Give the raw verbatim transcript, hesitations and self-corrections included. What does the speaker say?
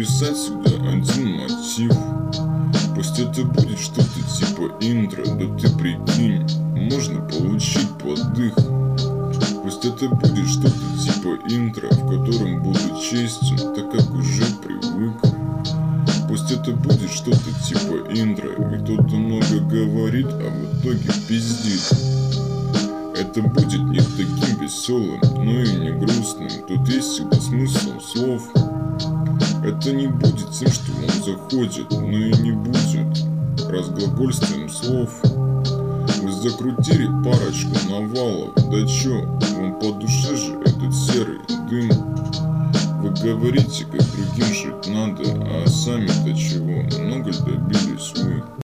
написать сюда один мотив. Пусть это будет что-то типа интро, да ты прикинь, можно получить подых. Пусть это будет что-то типа интро, в котором буду честен, так как уже привык. Пусть это будет что-то типа интро, и кто-то много говорит, а в итоге пиздит. Это будет не таким веселым, но и не грустным, тут есть всегда смысл слов. Это не будет тем, что вам заходит, но и не будет разглагольствием слов. Вы закрутили парочку навалов, да чё, вам по душе же этот серый дым. Вы говорите, как другим жить надо, а сами-то чего, много ли добились вы?